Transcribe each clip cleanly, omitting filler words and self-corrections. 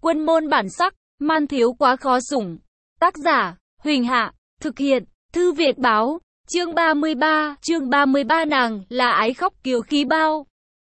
Quân môn bản sắc, man thiếu quá khó sủng. Tác giả, Huỳnh Hạ, thực hiện, Thư Việt Báo, chương 33 nàng là ái khóc kiều khí bao.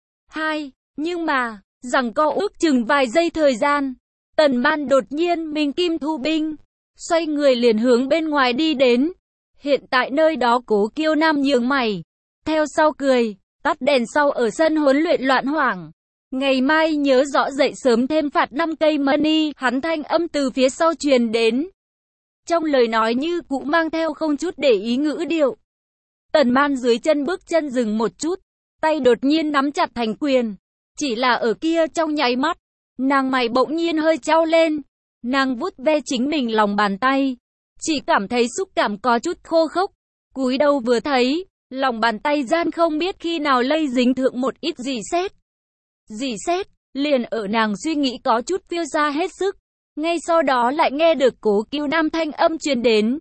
2. Nhưng mà, rằng co ước chừng vài giây thời gian, Tần Man đột nhiên mình kim thu binh, xoay người liền hướng bên ngoài đi đến. Hiện tại nơi đó Cố Kiêu Nam nhướng mày, theo sau cười, tắt đèn sau ở sân huấn luyện loạn hoảng. Ngày mai nhớ rõ dậy sớm thêm phạt 5 cây money, hắn thanh âm từ phía sau truyền đến. Trong lời nói như cũ mang theo không chút để ý ngữ điệu. Tần Man dưới chân bước chân dừng một chút, tay đột nhiên nắm chặt thành quyền. Chỉ là ở kia trong nháy mắt, nàng mày bỗng nhiên hơi trao lên. Nàng vuốt ve chính mình lòng bàn tay, chỉ cảm thấy xúc cảm có chút khô khốc. Cúi đầu vừa thấy, lòng bàn tay gian không biết khi nào lây dính thượng một ít rỉ sét. Rỉ sét, liền ở nàng suy nghĩ có chút phiêu ra hết sức. Ngay sau đó lại nghe được Cố Kiêu Nam thanh âm truyền đến.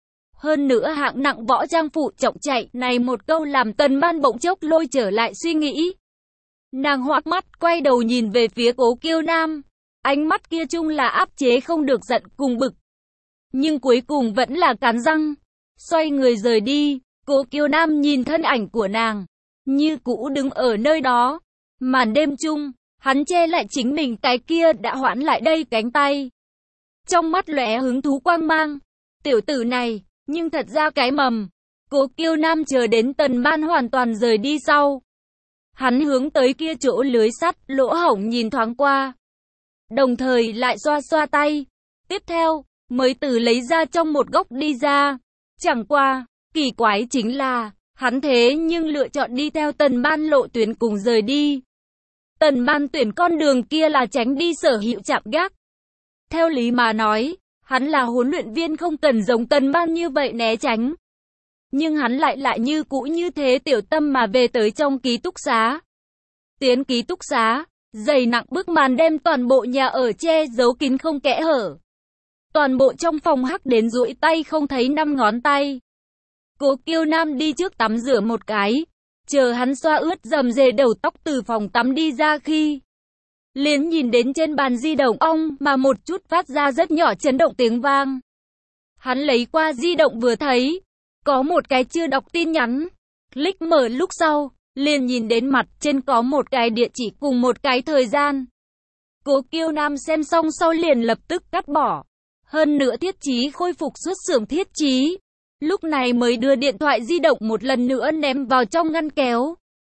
Hơn nữa hạng nặng võ trang phụ trọng chạy, này một câu làm Tần Man bỗng chốc lôi trở lại suy nghĩ. Nàng hoắc mắt, quay đầu nhìn về phía Cố Kiêu Nam. Ánh mắt kia chung là áp chế không được giận cùng bực. Nhưng cuối cùng vẫn là cắn răng. Xoay người rời đi, Cố Kiêu Nam nhìn thân ảnh của nàng. Như cũ đứng ở nơi đó. Màn đêm chung, hắn che lại chính mình cái kia đã hoãn lại đây cánh tay. Trong mắt lóe hứng thú quang mang. Tiểu tử này, nhưng thật ra cái mầm. Cố Kiêu Nam chờ đến Tần Man hoàn toàn rời đi sau. Hắn hướng tới kia chỗ lưới sắt, lỗ hổng nhìn thoáng qua. Đồng thời lại xoa xoa tay. Tiếp theo, mới từ lấy ra trong một góc đi ra. Chẳng qua, kỳ quái chính là, hắn thế nhưng lựa chọn đi theo Tần Man lộ tuyến cùng rời đi. Tần Man tuyển con đường kia là tránh đi Sở Hữu trạm gác. Theo lý mà nói, hắn là huấn luyện viên không cần giống Tần Man như vậy né tránh. Nhưng hắn lại như cũ như thế tiểu tâm mà về tới trong ký túc xá. Tiến ký túc xá, dày nặng bức màn đem toàn bộ nhà ở che giấu kín không kẽ hở. Toàn bộ trong phòng hắc đến duỗi tay không thấy 5 ngón tay. Cố Kiêu Nam đi trước tắm rửa một cái. Chờ hắn xoa ướt rầm rề đầu tóc từ phòng tắm đi ra khi liền nhìn đến trên bàn di động ong mà một chút phát ra rất nhỏ chấn động tiếng vang. Hắn lấy qua di động vừa thấy, có một cái chưa đọc tin nhắn. Click mở lúc sau, liền nhìn đến mặt trên có một cái địa chỉ cùng một cái thời gian. Cố Kiêu Nam xem xong sau liền lập tức cắt bỏ. Hơn nữa thiết chí khôi phục xuất xưởng thiết chí. Lúc này mới đưa điện thoại di động một lần nữa ném vào trong ngăn kéo.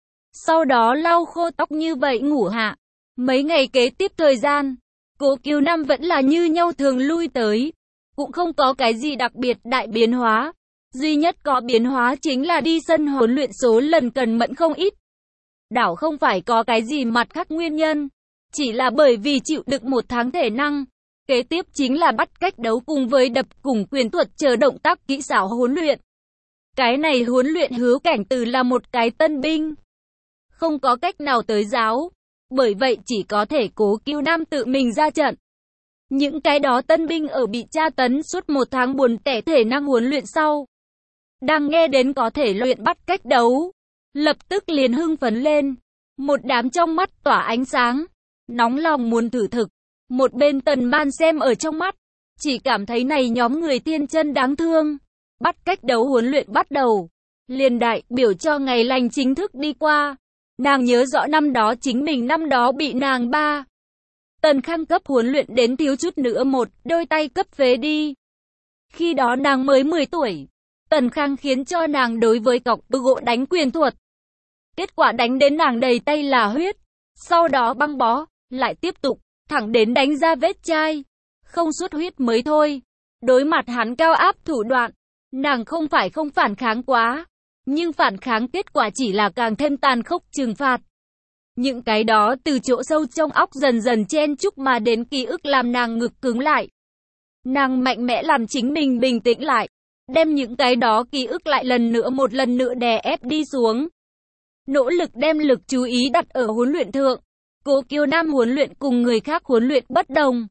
Sau đó lau khô tóc như vậy ngủ hạ. Mấy ngày kế tiếp thời gian, Cố Kiêu Nam vẫn là như nhau thường lui tới. Cũng không có cái gì đặc biệt đại biến hóa. Duy nhất có biến hóa chính là đi sân huấn luyện số lần cần mẫn không ít. Đảo không phải có cái gì mặt khác nguyên nhân. Chỉ là bởi vì chịu đựng 1 tháng thể năng. Kế tiếp chính là bắt cách đấu cùng với đập cùng quyền thuật chờ động tác kỹ xảo huấn luyện. Cái này huấn luyện Hứa Cảnh Từ là một cái tân binh. Không có cách nào tới giáo. Bởi vậy chỉ có thể Cố Kiêu Nam tự mình ra trận. Những cái đó tân binh ở bị tra tấn suốt 1 tháng buồn tẻ thể năng huấn luyện sau. Đang nghe đến có thể luyện bắt cách đấu. Lập tức liền hưng phấn lên. Một đám trong mắt tỏa ánh sáng. Nóng lòng muốn thử thực. Một bên Tần Man xem ở trong mắt. Chỉ cảm thấy này nhóm người tiên chân đáng thương. Bắt cách đấu huấn luyện bắt đầu. Liền đại biểu cho ngày lành chính thức đi qua. Nàng nhớ rõ năm đó chính mình năm đó bị nàng ba Tần Khang cấp huấn luyện đến thiếu chút nữa một đôi tay cấp phế đi. Khi đó nàng mới 10 tuổi. Tần Khang khiến cho nàng đối với cọc gỗ đánh quyền thuật. Kết quả đánh đến nàng đầy tay là huyết. Sau đó băng bó, lại tiếp tục, thẳng đến đánh ra vết chai. Không xuất huyết mới thôi. Đối mặt hắn cao áp thủ đoạn, nàng không phải không phản kháng quá. Nhưng phản kháng kết quả chỉ là càng thêm tàn khốc trừng phạt. Những cái đó từ chỗ sâu trong óc dần dần chen chúc mà đến ký ức làm nàng ngực cứng lại. Nàng mạnh mẽ làm chính mình bình tĩnh lại. Đem những cái đó ký ức lại một lần nữa đè ép đi xuống. Nỗ lực đem lực chú ý đặt ở huấn luyện thượng. Cố Kiêu Nam huấn luyện cùng người khác huấn luyện bất đồng.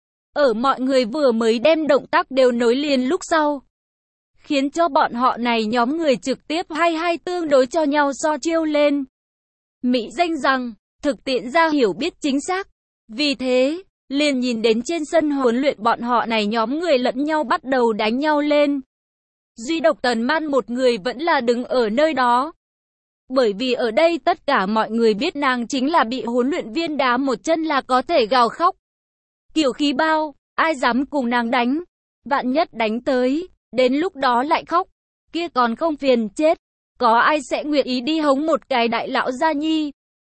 Ở mọi người vừa mới đem động tác đều nối liền lúc sau. Khiến cho bọn họ này nhóm người trực tiếp hay tương đối cho nhau so chiêu lên. Mỹ danh rằng, thực tiễn ra hiểu biết chính xác. Vì thế, liền nhìn đến trên sân huấn luyện bọn họ này nhóm người lẫn nhau bắt đầu đánh nhau lên. Duy độc Tần Ban một người vẫn là đứng ở nơi đó. Bởi vì ở đây tất cả mọi người biết nàng chính là bị huấn luyện viên đá một chân là có thể gào khóc. Kiểu khí bao, ai dám cùng nàng đánh, vạn nhất đánh tới, đến lúc đó lại khóc, kia còn không phiền chết, có ai sẽ nguyện ý đi hống một cái đại lão gia nhi.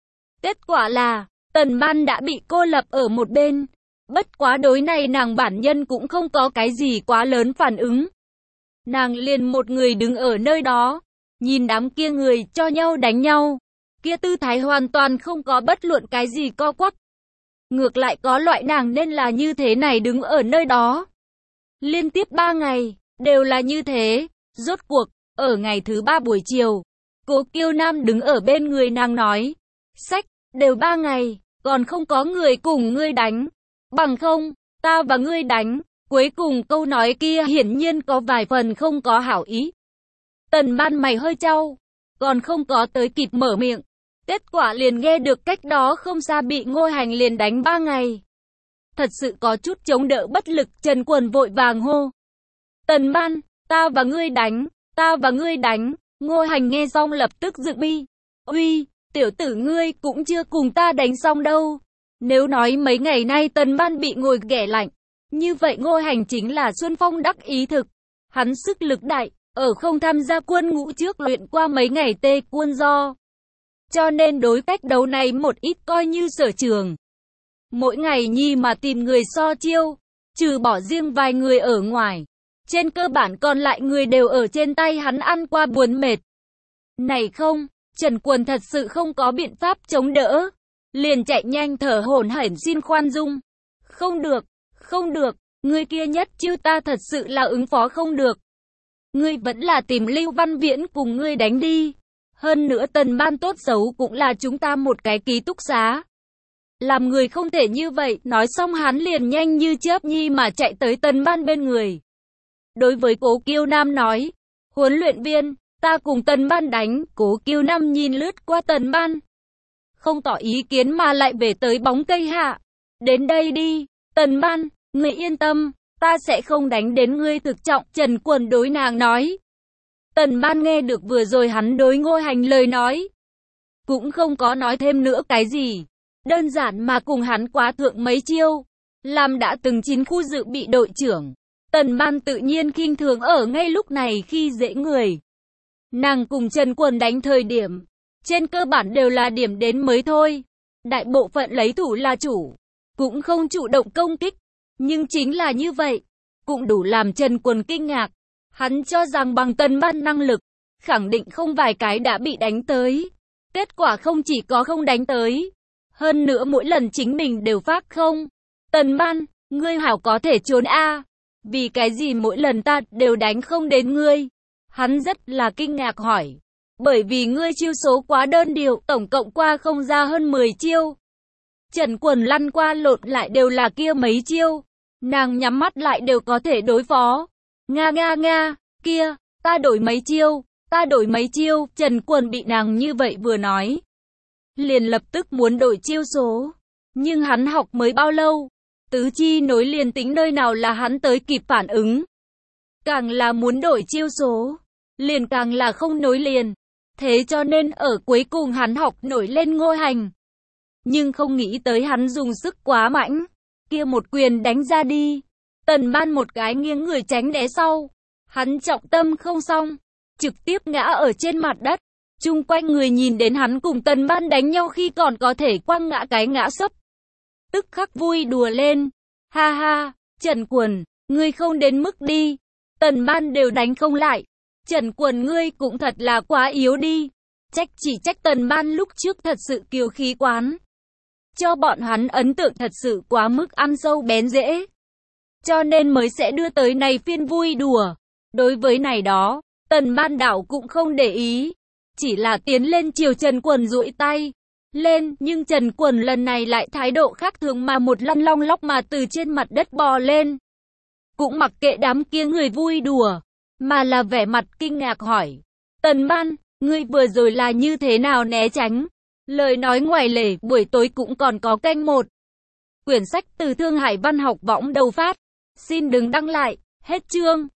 Kết quả là, Tần Ban đã bị cô lập ở một bên, bất quá đối này nàng bản nhân cũng không có cái gì quá lớn phản ứng. Nàng liền một người đứng ở nơi đó, nhìn đám kia người cho nhau đánh nhau, kia tư thái hoàn toàn không có bất luận cái gì co quắp. Ngược lại có loại nàng nên là như thế này đứng ở nơi đó. Liên tiếp 3 ngày, đều là như thế, rốt cuộc, ở ngày thứ 3 buổi chiều, Cố Kiêu Nam đứng ở bên người nàng nói, sách, đều 3 ngày, còn không có người cùng ngươi đánh, bằng không, ta và ngươi đánh. Cuối cùng câu nói kia hiển nhiên có vài phần không có hảo ý. Tần Ban mày hơi chau, còn không có tới kịp mở miệng. Kết quả liền nghe được cách đó không xa bị Ngô Hành liền đánh 3 ngày. Thật sự có chút chống đỡ bất lực, Trần Quần vội vàng hô. Tần Ban, ta và ngươi đánh, ta và ngươi đánh. Ngô Hành nghe xong lập tức dựng bi. Uy, tiểu tử ngươi cũng chưa cùng ta đánh xong đâu. Nếu nói mấy ngày nay Tần Ban bị ngồi ghẻ lạnh, như vậy Ngô Hành chính là Xuân Phong đắc ý thực. Hắn sức lực đại, ở không tham gia quân ngũ trước luyện qua mấy ngày tê quân do. Cho nên đối cách đấu này một ít coi như sở trường. Mỗi ngày nhi mà tìm người so chiêu, trừ bỏ riêng vài người ở ngoài. Trên cơ bản còn lại người đều ở trên tay hắn ăn qua buồn mệt. Này không, Trần Quần thật sự không có biện pháp chống đỡ. Liền chạy nhanh thở hổn hển xin khoan dung. Không được. Không được, ngươi kia nhất chiêu ta thật sự là ứng phó không được. Ngươi vẫn là tìm Lưu Văn Viễn cùng ngươi đánh đi. Hơn nữa Tần Ban tốt xấu cũng là chúng ta một cái ký túc xá. Làm người không thể như vậy, nói xong hắn liền nhanh như chớp nhi mà chạy tới Tần Ban bên người. Đối với Cố Kiêu Nam nói, huấn luyện viên, ta cùng Tần Ban đánh. Cố Kiêu Nam nhìn lướt qua Tần Ban, không tỏ ý kiến mà lại về tới bóng cây hạ. Đến đây đi, Tần Ban. Ngươi yên tâm, ta sẽ không đánh đến ngươi thực trọng, Trần Quần đối nàng nói. Tần Ban nghe được vừa rồi hắn đối Ngô Hành lời nói, cũng không có nói thêm nữa cái gì, đơn giản mà cùng hắn quá thượng mấy chiêu, làm đã từng 9 khu dự bị đội trưởng. Tần Ban tự nhiên khinh thường ở ngay lúc này khi dễ người. Nàng cùng Trần Quần đánh thời điểm, trên cơ bản đều là điểm đến mới thôi, đại bộ phận lấy thủ là chủ, cũng không chủ động công kích. Nhưng chính là như vậy, cũng đủ làm Trần Quần kinh ngạc. Hắn cho rằng bằng Tần Ban năng lực, khẳng định không vài cái đã bị đánh tới. Kết quả không chỉ có không đánh tới, hơn nữa mỗi lần chính mình đều phát không. Tần Ban, ngươi hảo có thể trốn a? Vì cái gì mỗi lần ta đều đánh không đến ngươi? Hắn rất là kinh ngạc hỏi. Bởi vì ngươi chiêu số quá đơn điệu, tổng cộng qua không ra hơn 10 chiêu. Trần Quần lăn qua lộn lại đều là kia mấy chiêu, nàng nhắm mắt lại đều có thể đối phó. Nga, kia, ta đổi mấy chiêu, Trần Quần bị nàng như vậy vừa nói. Liền lập tức muốn đổi chiêu số, nhưng hắn học mới bao lâu, tứ chi nối liền tính nơi nào là hắn tới kịp phản ứng. Càng là muốn đổi chiêu số, liền càng là không nối liền. Thế cho nên ở cuối cùng hắn học nổi lên Ngô Hành. Nhưng không nghĩ tới hắn dùng sức quá mạnh, kia một quyền đánh ra đi. Tần Ban một cái nghiêng người tránh né sau, hắn trọng tâm không xong, trực tiếp ngã ở trên mặt đất. Chung quanh người nhìn đến hắn cùng Tần Ban đánh nhau khi còn có thể quăng ngã cái ngã sấp, tức khắc vui đùa lên. Ha ha, Trần Quần, ngươi không đến mức đi, Tần Ban đều đánh không lại. Trần Quần ngươi cũng thật là quá yếu đi. Chỉ trách Tần Ban lúc trước thật sự kiêu khí quán, cho bọn hắn ấn tượng thật sự quá mức ăn sâu bén rễ, cho nên mới sẽ đưa tới này phiên vui đùa. Đối với này đó, Tần Ban đảo cũng không để ý, chỉ là tiến lên chiều Trần Quần duỗi tay lên, nhưng Trần Quần lần này lại thái độ khác thường mà một lăn long lóc mà từ trên mặt đất bò lên. Cũng mặc kệ đám kia người vui đùa, mà là vẻ mặt kinh ngạc hỏi. Tần Ban, ngươi vừa rồi là như thế nào né tránh? Lời nói ngoài lề, buổi tối cũng còn có canh một. Quyển sách từ Thương Hải Văn học Võng đầu phát. Xin đừng đăng lại. Hết chương.